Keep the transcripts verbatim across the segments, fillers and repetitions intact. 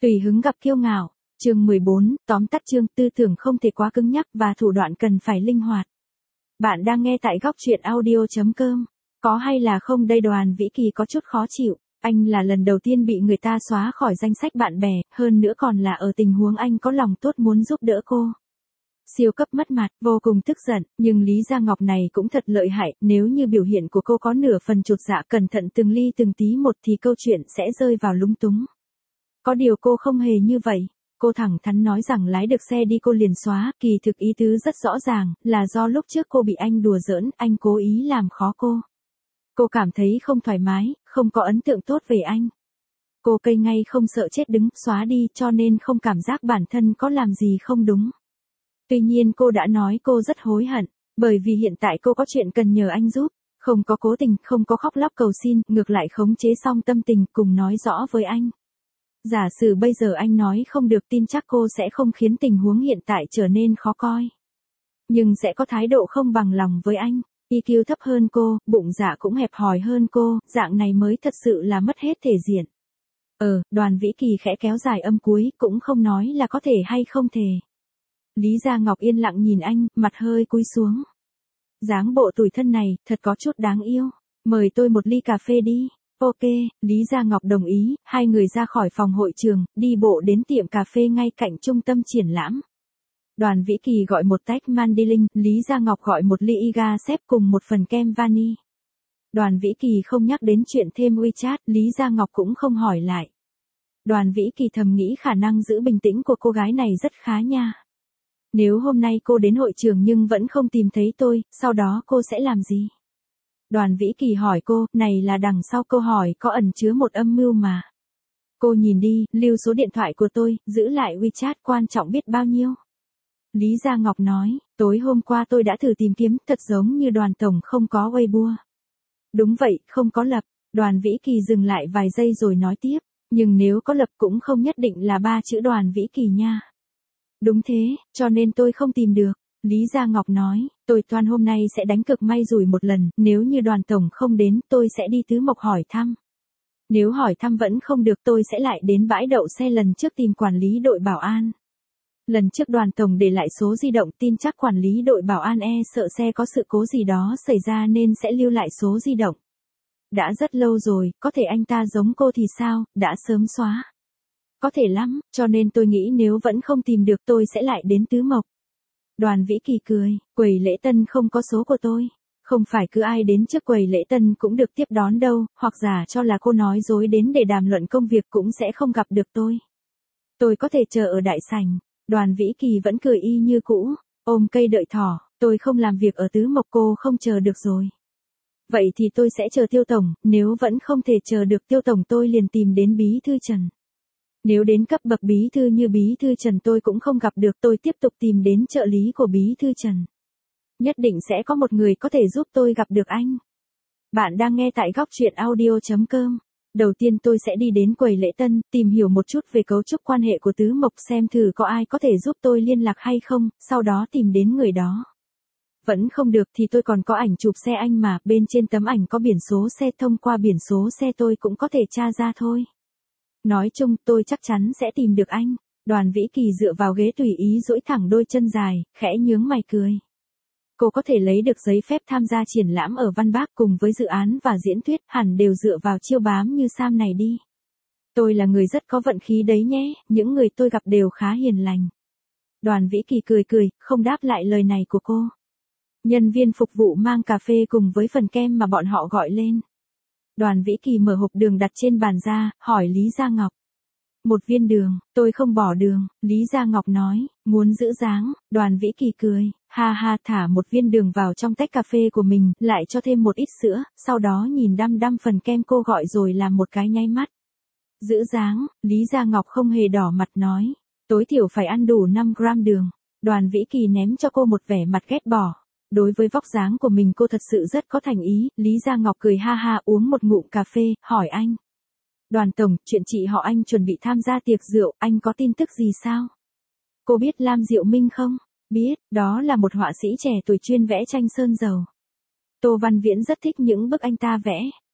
Tùy hứng gặp kiêu ngạo. Chương mười bốn, tóm tắt chương, tư tưởng không thể quá cứng nhắc và thủ đoạn cần phải linh hoạt. Bạn đang nghe tại góc truyện audio chấm com. Có hay là không đây, Đoàn Vĩ Kỳ có chút khó chịu. Anh là lần đầu tiên bị người ta xóa khỏi danh sách bạn bè, hơn nữa còn là ở tình huống anh có lòng tốt muốn giúp đỡ cô. Siêu cấp mất mặt, vô cùng tức giận, nhưng Lý Gia Ngọc này cũng thật lợi hại, nếu như biểu hiện của cô có nửa phần chột dạ cẩn thận từng ly từng tí một thì câu chuyện sẽ rơi vào lúng túng. Có điều cô không hề như vậy. Cô thẳng thắn nói rằng lái được xe đi cô liền xóa, kỳ thực ý tứ rất rõ ràng, là do lúc trước cô bị anh đùa giỡn, anh cố ý làm khó cô. Cô cảm thấy không thoải mái, không có ấn tượng tốt về anh. Cô cây ngay không sợ chết đứng, xóa đi cho nên không cảm giác bản thân có làm gì không đúng. Tuy nhiên cô đã nói cô rất hối hận, bởi vì hiện tại cô có chuyện cần nhờ anh giúp, không có cố tình, không có khóc lóc cầu xin, ngược lại khống chế xong tâm tình cùng nói rõ với anh. Giả sử bây giờ anh nói không được tin chắc cô sẽ không khiến tình huống hiện tại trở nên khó coi. Nhưng sẽ có thái độ không bằng lòng với anh, i kiu thấp hơn cô, bụng dạ cũng hẹp hòi hơn cô, dạng này mới thật sự là mất hết thể diện. Ờ, Đoàn Vĩ Kỳ khẽ kéo dài âm cuối, cũng không nói là có thể hay không thể. Lý Gia Ngọc yên lặng nhìn anh, mặt hơi cúi xuống. Dáng bộ tủi thân này, thật có chút đáng yêu. Mời tôi một ly cà phê đi. Ok, Lý Gia Ngọc đồng ý, hai người ra khỏi phòng hội trường, đi bộ đến tiệm cà phê ngay cạnh trung tâm triển lãm. Đoàn Vĩ Kỳ gọi một tách Mandilink, Lý Gia Ngọc gọi một ly Iga xếp cùng một phần kem vani. Đoàn Vĩ Kỳ không nhắc đến chuyện thêm WeChat, Lý Gia Ngọc cũng không hỏi lại. Đoàn Vĩ Kỳ thầm nghĩ khả năng giữ bình tĩnh của cô gái này rất khá nha. Nếu hôm nay cô đến hội trường nhưng vẫn không tìm thấy tôi, sau đó cô sẽ làm gì? Đoàn Vĩ Kỳ hỏi cô, này là đằng sau câu hỏi có ẩn chứa một âm mưu mà. Cô nhìn đi, lưu số điện thoại của tôi, giữ lại WeChat quan trọng biết bao nhiêu. Lý Gia Ngọc nói, tối hôm qua tôi đã thử tìm kiếm, thật giống như Đoàn Tổng không có Weibo. Đúng vậy, không có lập. Đoàn Vĩ Kỳ dừng lại vài giây rồi nói tiếp, nhưng nếu có lập cũng không nhất định là ba chữ Đoàn Vĩ Kỳ nha. Đúng thế, cho nên tôi không tìm được. Lý Gia Ngọc nói, tôi toan hôm nay sẽ đánh cực may rủi một lần, nếu như Đoàn Tổng không đến tôi sẽ đi Tứ Mộc hỏi thăm. Nếu hỏi thăm vẫn không được tôi sẽ lại đến bãi đậu xe lần trước tìm quản lý đội bảo an. Lần trước Đoàn Tổng để lại số di động, tin chắc quản lý đội bảo an e sợ xe có sự cố gì đó xảy ra nên sẽ lưu lại số di động. Đã rất lâu rồi, có thể anh ta giống cô thì sao, đã sớm xóa. Có thể lắm, cho nên tôi nghĩ nếu vẫn không tìm được tôi sẽ lại đến Tứ Mộc. Đoàn Vĩ Kỳ cười, quầy lễ tân không có số của tôi. Không phải cứ ai đến trước quầy lễ tân cũng được tiếp đón đâu, hoặc giả cho là cô nói dối đến để đàm luận công việc cũng sẽ không gặp được tôi. Tôi có thể chờ ở đại sảnh. Đoàn Vĩ Kỳ vẫn cười y như cũ, ôm cây đợi thỏ, tôi không làm việc ở Tứ Mộc cô không chờ được rồi. Vậy thì tôi sẽ chờ Tiêu Tổng, nếu vẫn không thể chờ được Tiêu Tổng tôi liền tìm đến Bí Thư Trần. Nếu đến cấp bậc bí thư như Bí Thư Trần tôi cũng không gặp được tôi tiếp tục tìm đến trợ lý của Bí Thư Trần. Nhất định sẽ có một người có thể giúp tôi gặp được anh. Bạn đang nghe tại góc truyện audio chấm com. Đầu tiên tôi sẽ đi đến quầy lễ tân, tìm hiểu một chút về cấu trúc quan hệ của Tứ Mộc xem thử có ai có thể giúp tôi liên lạc hay không, sau đó tìm đến người đó. Vẫn không được thì tôi còn có ảnh chụp xe anh mà, bên trên tấm ảnh có biển số xe, thông qua biển số xe tôi cũng có thể tra ra thôi. Nói chung tôi chắc chắn sẽ tìm được anh. Đoàn Vĩ Kỳ dựa vào ghế tùy ý duỗi thẳng đôi chân dài, khẽ nhướng mày cười. Cô có thể lấy được giấy phép tham gia triển lãm ở Văn Bác cùng với dự án và diễn thuyết hẳn đều dựa vào chiêu bám như Sam này đi. Tôi là người rất có vận khí đấy nhé, những người tôi gặp đều khá hiền lành. Đoàn Vĩ Kỳ cười cười, không đáp lại lời này của cô. Nhân viên phục vụ mang cà phê cùng với phần kem mà bọn họ gọi lên. Đoàn Vĩ Kỳ mở hộp đường đặt trên bàn ra, hỏi Lý Gia Ngọc. Một viên đường, tôi không bỏ đường, Lý Gia Ngọc nói, muốn giữ dáng, Đoàn Vĩ Kỳ cười, ha ha thả một viên đường vào trong tách cà phê của mình, lại cho thêm một ít sữa, sau đó nhìn đăm đăm phần kem cô gọi rồi làm một cái nháy mắt. Giữ dáng, Lý Gia Ngọc không hề đỏ mặt nói, tối thiểu phải ăn đủ năm gram đường. Đoàn Vĩ Kỳ ném cho cô một vẻ mặt ghét bỏ. Đối với vóc dáng của mình cô thật sự rất có thành ý, Lý Gia Ngọc cười ha ha uống một ngụm cà phê, hỏi anh. Đoàn Tổng, chuyện chị họ anh chuẩn bị tham gia tiệc rượu, anh có tin tức gì sao? Cô biết Lam Diệu Minh không? Biết, đó là một họa sĩ trẻ tuổi chuyên vẽ tranh sơn dầu. Tô Văn Viễn rất thích những bức anh ta vẽ.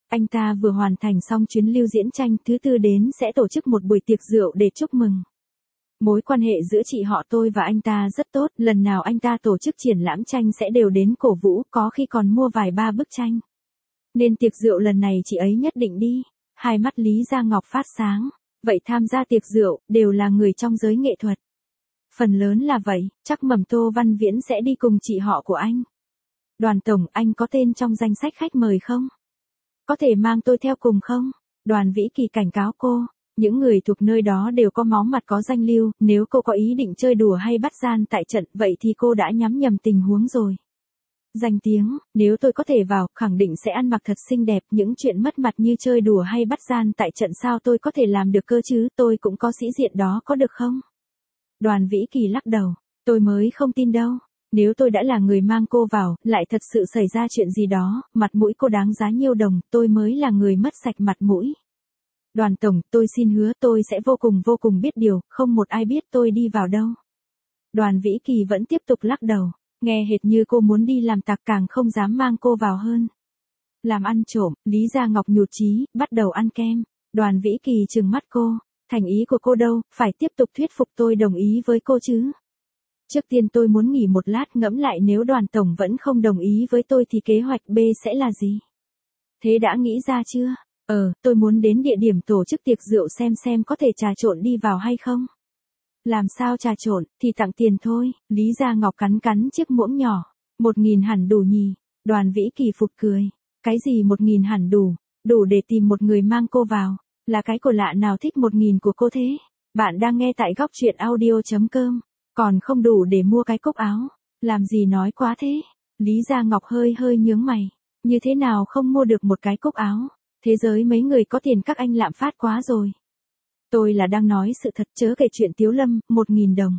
Anh ta vừa hoàn thành xong chuyến lưu diễn tranh, thứ tư đến sẽ tổ chức một buổi tiệc rượu để chúc mừng. Mối quan hệ giữa chị họ tôi và anh ta rất tốt, lần nào anh ta tổ chức triển lãm tranh sẽ đều đến cổ vũ, có khi còn mua vài ba bức tranh. Nên tiệc rượu lần này chị ấy nhất định đi. Hai mắt Lý Gia Ngọc phát sáng. Vậy tham gia tiệc rượu, đều là người trong giới nghệ thuật. Phần lớn là vậy, chắc Mầm Tô Văn Viễn sẽ đi cùng chị họ của anh. Đoàn tổng, anh có tên trong danh sách khách mời không? Có thể mang tôi theo cùng không? Đoàn Vĩ Kỳ cảnh cáo cô. Những người thuộc nơi đó đều có máu mặt có danh lưu, nếu cô có ý định chơi đùa hay bắt gian tại trận, vậy thì cô đã nhắm nhầm tình huống rồi. Danh tiếng, nếu tôi có thể vào, khẳng định sẽ ăn mặc thật xinh đẹp, những chuyện mất mặt như chơi đùa hay bắt gian tại trận sao tôi có thể làm được cơ chứ, tôi cũng có sĩ diện đó, có được không? Đoàn Vĩ Kỳ lắc đầu, tôi mới không tin đâu. Nếu tôi đã là người mang cô vào, lại thật sự xảy ra chuyện gì đó, mặt mũi cô đáng giá nhiêu đồng, tôi mới là người mất sạch mặt mũi. Đoàn tổng, tôi xin hứa tôi sẽ vô cùng vô cùng biết điều, không một ai biết tôi đi vào đâu. Đoàn Vĩ Kỳ vẫn tiếp tục lắc đầu, nghe hệt như cô muốn đi làm tặc, càng không dám mang cô vào hơn. Làm ăn trộm, Lý Gia Ngọc nhụt chí, bắt đầu ăn kem. Đoàn Vĩ Kỳ trừng mắt cô, thành ý của cô đâu, phải tiếp tục thuyết phục tôi đồng ý với cô chứ. Trước tiên tôi muốn nghỉ một lát ngẫm lại, nếu đoàn tổng vẫn không đồng ý với tôi thì kế hoạch B sẽ là gì? Thế đã nghĩ ra chưa? Ờ, tôi muốn đến địa điểm tổ chức tiệc rượu xem xem có thể trà trộn đi vào hay không. Làm sao trà trộn, thì tặng tiền thôi. Lý Gia Ngọc cắn cắn chiếc muỗng nhỏ. Một nghìn hẳn đủ nhỉ? Đoàn Vĩ Kỳ phụt cười. Cái gì một nghìn hẳn đủ? Đủ để tìm một người mang cô vào. Là cái của lạ nào thích một nghìn của cô thế? Bạn đang nghe tại góc truyện audio chấm com. Còn không đủ để mua cái cúc áo. Làm gì nói quá thế? Lý Gia Ngọc hơi hơi nhướng mày. Như thế nào không mua được một cái cúc áo? Thế giới mấy người có tiền các anh lạm phát quá rồi. Tôi là đang nói sự thật, chớ kể chuyện Tiếu Lâm, một nghìn đồng.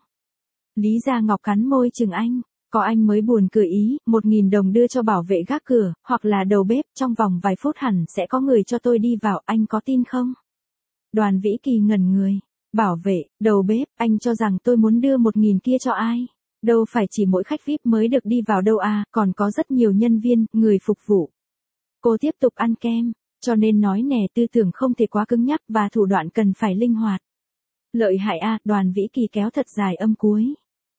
Lý Gia Ngọc cắn môi chừng anh, có anh mới buồn cười ý, một nghìn đồng đưa cho bảo vệ gác cửa, hoặc là đầu bếp, trong vòng vài phút hẳn sẽ có người cho tôi đi vào, anh có tin không? Đoàn Vĩ Kỳ ngẩn người, bảo vệ, đầu bếp, anh cho rằng tôi muốn đưa một nghìn kia cho ai? Đâu phải chỉ mỗi khách vi ai pi mới được đi vào đâu à, còn có rất nhiều nhân viên, người phục vụ. Cô tiếp tục ăn kem. Cho nên nói nè, tư tưởng không thể quá cứng nhắc và thủ đoạn cần phải linh hoạt. Lợi hại a, Đoàn Vĩ Kỳ kéo thật dài âm cuối.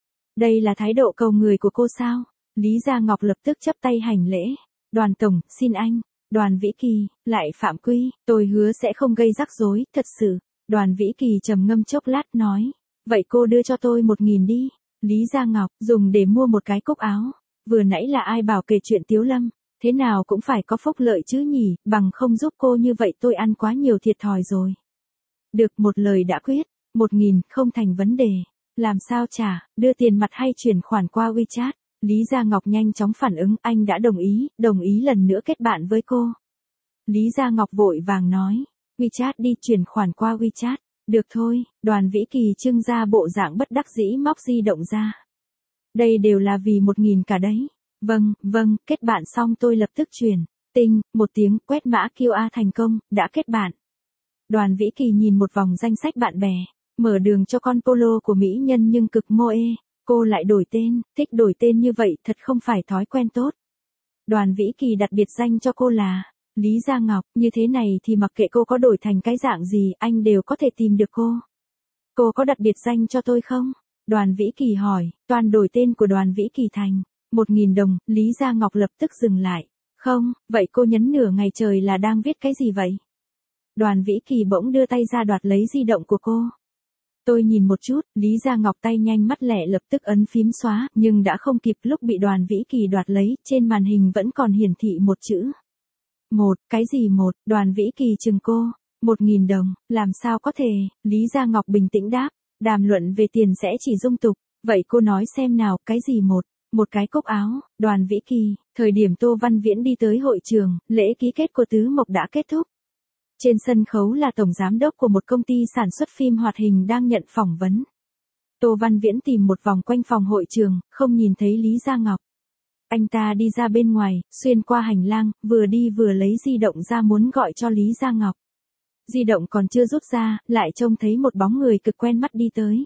Đây là thái độ cầu người của cô sao? Lý Gia Ngọc lập tức chắp tay hành lễ. Đoàn tổng, xin anh. Đoàn Vĩ Kỳ, lại phạm quy, tôi hứa sẽ không gây rắc rối, thật sự. Đoàn Vĩ Kỳ trầm ngâm chốc lát nói. Vậy cô đưa cho tôi một nghìn đi. Lý Gia Ngọc, dùng để mua một cái cúc áo. Vừa nãy là ai bảo kể chuyện Tiếu Lâm? Thế nào cũng phải có phúc lợi chứ nhỉ, bằng không giúp cô như vậy tôi ăn quá nhiều thiệt thòi rồi. Được, một lời đã quyết, một nghìn, không thành vấn đề. Làm sao trả, đưa tiền mặt hay chuyển khoản qua WeChat? Lý Gia Ngọc nhanh chóng phản ứng, anh đã đồng ý, đồng ý lần nữa kết bạn với cô. Lý Gia Ngọc vội vàng nói, WeChat đi, chuyển khoản qua WeChat. Được thôi, Đoàn Vĩ Kỳ trưng ra bộ dạng bất đắc dĩ móc di động ra. Đây đều là vì một nghìn cả đấy. Vâng, vâng, kết bạn xong tôi lập tức chuyển. Tinh, một tiếng, quét mã quy rờ thành công, đã kết bạn. Đoàn Vĩ Kỳ nhìn một vòng danh sách bạn bè, mở đường cho con polo của mỹ nhân nhưng cực mô ê. Cô lại đổi tên, thích đổi tên như vậy thật không phải thói quen tốt. Đoàn Vĩ Kỳ đặt biệt danh cho cô là Lý Gia Ngọc, như thế này thì mặc kệ cô có đổi thành cái dạng gì, anh đều có thể tìm được cô. Cô có đặt biệt danh cho tôi không? Đoàn Vĩ Kỳ hỏi, toàn đổi tên của Đoàn Vĩ Kỳ thành một nghìn đồng, Lý Gia Ngọc lập tức dừng lại. Không, vậy cô nhấn nửa ngày trời là đang viết cái gì vậy? Đoàn Vĩ Kỳ bỗng đưa tay ra đoạt lấy di động của cô. Tôi nhìn một chút, Lý Gia Ngọc tay nhanh mắt lẹ lập tức ấn phím xóa, nhưng đã không kịp, lúc bị Đoàn Vĩ Kỳ đoạt lấy, trên màn hình vẫn còn hiển thị một chữ. Một, cái gì một, Đoàn Vĩ Kỳ chừng cô. Một nghìn đồng, làm sao có thể, Lý Gia Ngọc bình tĩnh đáp, đàm luận về tiền sẽ chỉ dung tục. Vậy cô nói xem nào, cái gì một? Một cái cúc áo. Đoàn Vĩ Kỳ, thời điểm Tô Văn Viễn đi tới hội trường, lễ ký kết của Tứ Mộc đã kết thúc. Trên sân khấu là tổng giám đốc của một công ty sản xuất phim hoạt hình đang nhận phỏng vấn. Tô Văn Viễn tìm một vòng quanh phòng hội trường, không nhìn thấy Lý Gia Ngọc. Anh ta đi ra bên ngoài, xuyên qua hành lang, vừa đi vừa lấy di động ra muốn gọi cho Lý Gia Ngọc. Di động còn chưa rút ra, lại trông thấy một bóng người cực quen mắt đi tới.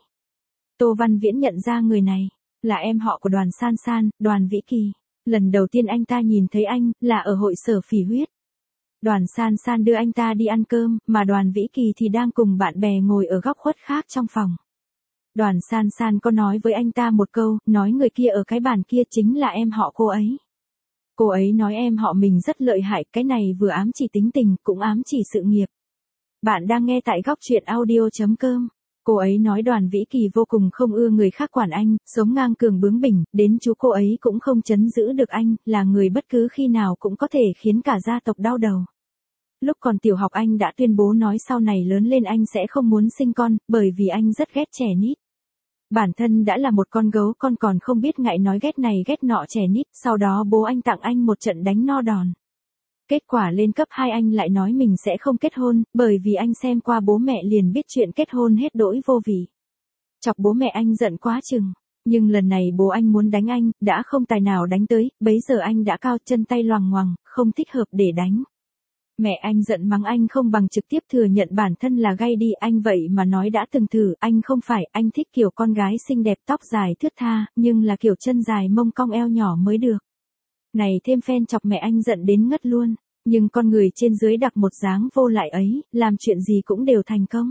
Tô Văn Viễn nhận ra người này là em họ của Đoàn San San, Đoàn Vĩ Kỳ. Lần đầu tiên anh ta nhìn thấy anh, là ở hội Sở Phỉ Huyết. Đoàn San San đưa anh ta đi ăn cơm, mà Đoàn Vĩ Kỳ thì đang cùng bạn bè ngồi ở góc khuất khác trong phòng. Đoàn San San có nói với anh ta một câu, nói người kia ở cái bàn kia chính là em họ cô ấy. Cô ấy nói em họ mình rất lợi hại, cái này vừa ám chỉ tính tình, cũng ám chỉ sự nghiệp. Bạn đang nghe tại góc truyện audio.com. Cô ấy nói Đoàn Vĩ Kỳ vô cùng không ưa người khác quản anh, sống ngang cường bướng bỉnh, đến chú cô ấy cũng không trấn giữ được anh, là người bất cứ khi nào cũng có thể khiến cả gia tộc đau đầu. Lúc còn tiểu học anh đã tuyên bố nói sau này lớn lên anh sẽ không muốn sinh con, bởi vì anh rất ghét trẻ nít. Bản thân đã là một con gấu con còn không biết ngại nói ghét này ghét nọ trẻ nít, sau đó bố anh tặng anh một trận đánh no đòn. Kết quả lên cấp hai anh lại nói mình sẽ không kết hôn, bởi vì anh xem qua bố mẹ liền biết chuyện kết hôn hết đỗi vô vị. Chọc bố mẹ anh giận quá chừng, nhưng lần này bố anh muốn đánh anh, đã không tài nào đánh tới, bấy giờ anh đã cao chân tay loằng ngoằng, không thích hợp để đánh. Mẹ anh giận mắng anh không bằng trực tiếp thừa nhận bản thân là gay đi, anh vậy mà nói đã từng thử, anh không phải, anh thích kiểu con gái xinh đẹp tóc dài thướt tha, nhưng là kiểu chân dài mông cong eo nhỏ mới được. Này thêm phen chọc mẹ anh giận đến ngất luôn, nhưng con người trên dưới đặc một dáng vô lại ấy, làm chuyện gì cũng đều thành công.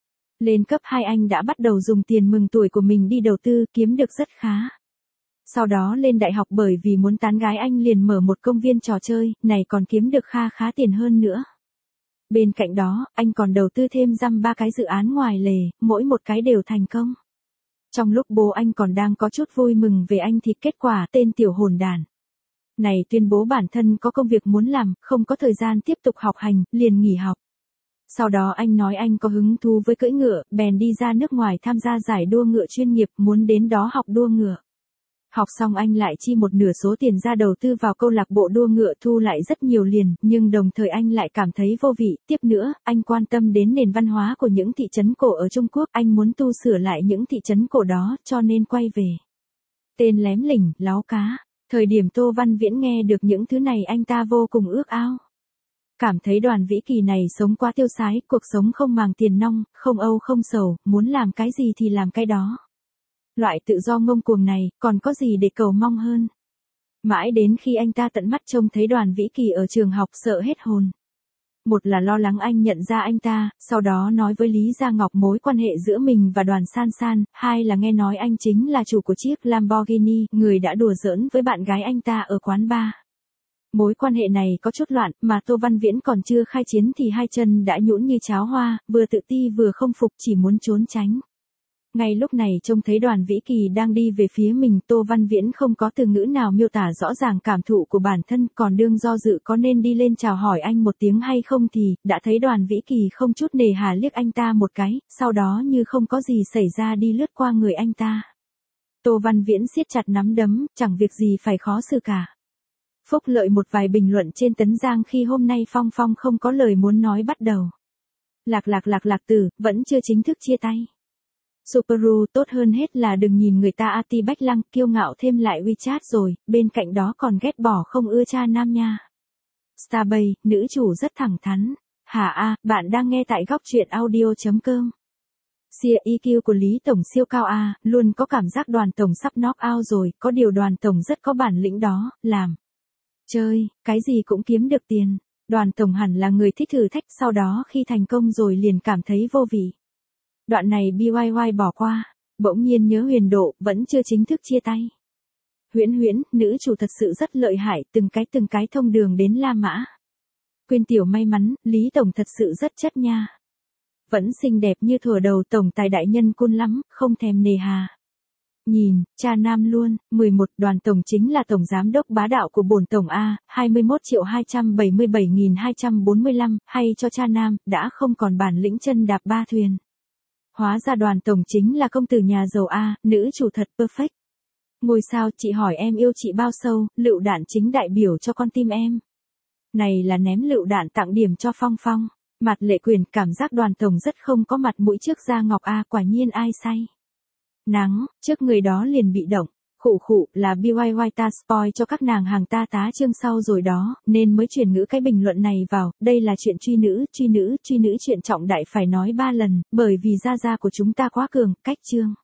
Lên cấp hai anh đã bắt đầu dùng tiền mừng tuổi của mình đi đầu tư, kiếm được rất khá. Sau đó lên đại học bởi vì muốn tán gái anh liền mở một công viên trò chơi, này còn kiếm được kha khá tiền hơn nữa. Bên cạnh đó, anh còn đầu tư thêm dăm ba cái dự án ngoài lề, mỗi một cái đều thành công. Trong lúc bố anh còn đang có chút vui mừng về anh thì kết quả tên tiểu hồn đản này tuyên bố bản thân có công việc muốn làm, không có thời gian tiếp tục học hành, liền nghỉ học. Sau đó anh nói anh có hứng thú với cưỡi ngựa, bèn đi ra nước ngoài tham gia giải đua ngựa chuyên nghiệp, muốn đến đó học đua ngựa. Học xong anh lại chi một nửa số tiền ra đầu tư vào câu lạc bộ đua ngựa thu lại rất nhiều liền, nhưng đồng thời anh lại cảm thấy vô vị. Tiếp nữa, anh quan tâm đến nền văn hóa của những thị trấn cổ ở Trung Quốc, anh muốn tu sửa lại những thị trấn cổ đó, cho nên quay về. Tên lém lỉnh, láo cá. Thời điểm Tô Văn Viễn nghe được những thứ này anh ta vô cùng ước ao. Cảm thấy Đoàn Vĩ Kỳ này sống quá tiêu sái, cuộc sống không màng tiền nong, không âu không sầu, muốn làm cái gì thì làm cái đó. Loại tự do ngông cuồng này, còn có gì để cầu mong hơn. Mãi đến khi anh ta tận mắt trông thấy Đoàn Vĩ Kỳ ở trường học sợ hết hồn. Một là lo lắng anh nhận ra anh ta, sau đó nói với Lý Gia Ngọc mối quan hệ giữa mình và Đoàn San San, hai là nghe nói anh chính là chủ của chiếc Lamborghini, người đã đùa giỡn với bạn gái anh ta ở quán bar. Mối quan hệ này có chút loạn, mà Tô Văn Viễn còn chưa khai chiến thì hai chân đã nhũn như cháo hoa, vừa tự ti vừa không phục chỉ muốn trốn tránh. Ngay lúc này trông thấy Đoàn Vĩ Kỳ đang đi về phía mình, Tô Văn Viễn không có từ ngữ nào miêu tả rõ ràng cảm thụ của bản thân, còn đương do dự có nên đi lên chào hỏi anh một tiếng hay không thì, đã thấy Đoàn Vĩ Kỳ không chút nề hà liếc anh ta một cái, sau đó như không có gì xảy ra đi lướt qua người anh ta. Tô Văn Viễn siết chặt nắm đấm, chẳng việc gì phải khó xử cả. Phúc Lợi một vài bình luận trên Tấn Giang khi hôm nay Phong Phong không có lời muốn nói bắt đầu. Lạc lạc lạc lạc tử, vẫn chưa chính thức chia tay. Subaru tốt hơn hết là đừng nhìn người ta Ati Bách Lăng kiêu ngạo thêm lại WeChat rồi, bên cạnh đó còn ghét bỏ không ưa cha nam nha. Starbay, nữ chủ rất thẳng thắn. Hả a, bạn đang nghe tại góc truyện audio.com. Sia i kiu của Lý Tổng siêu cao a, luôn có cảm giác Đoàn Tổng sắp knock out rồi, có điều Đoàn Tổng rất có bản lĩnh đó, làm. Chơi, cái gì cũng kiếm được tiền. Đoàn Tổng hẳn là người thích thử thách, sau đó khi thành công rồi liền cảm thấy vô vị. Đoạn này bê i i bỏ qua, bỗng nhiên nhớ Huyền Độ, vẫn chưa chính thức chia tay. Huyễn Huyễn, nữ chủ thật sự rất lợi hại, từng cái từng cái thông đường đến La Mã. Quyên Tiểu may mắn, Lý Tổng thật sự rất chất nha. Vẫn xinh đẹp như thuở đầu Tổng tài đại nhân cun lắm, không thèm nề hà. Nhìn, cha nam luôn. Mười một Đoàn Tổng chính là Tổng Giám đốc bá đạo của bổn Tổng A, hai mươi mốt triệu hai trăm bảy mươi bảy nghìn hai trăm bốn mươi lăm, hay cho cha nam, đã không còn bản lĩnh chân đạp ba thuyền. Hóa ra Đoàn Tổng chính là công tử nhà giàu A, nữ chủ thật perfect. Ngôi sao, chị hỏi em yêu chị bao sâu, lựu đạn chính đại biểu cho con tim em. Này là ném lựu đạn tặng điểm cho Phong Phong. Mặt Lệ Quyền, cảm giác Đoàn Tổng rất không có mặt mũi trước Gia Ngọc A, quả nhiên ai say. Nắng, trước người đó liền bị động. Khụ khụ, là bê i i ta spoil cho các nàng hàng ta tá chương sau rồi đó, nên mới chuyển ngữ cái bình luận này vào. Đây là chuyện truy nữ, truy nữ, truy nữ chuyện trọng đại phải nói ba lần, bởi vì gia gia của chúng ta quá cường, cách chương.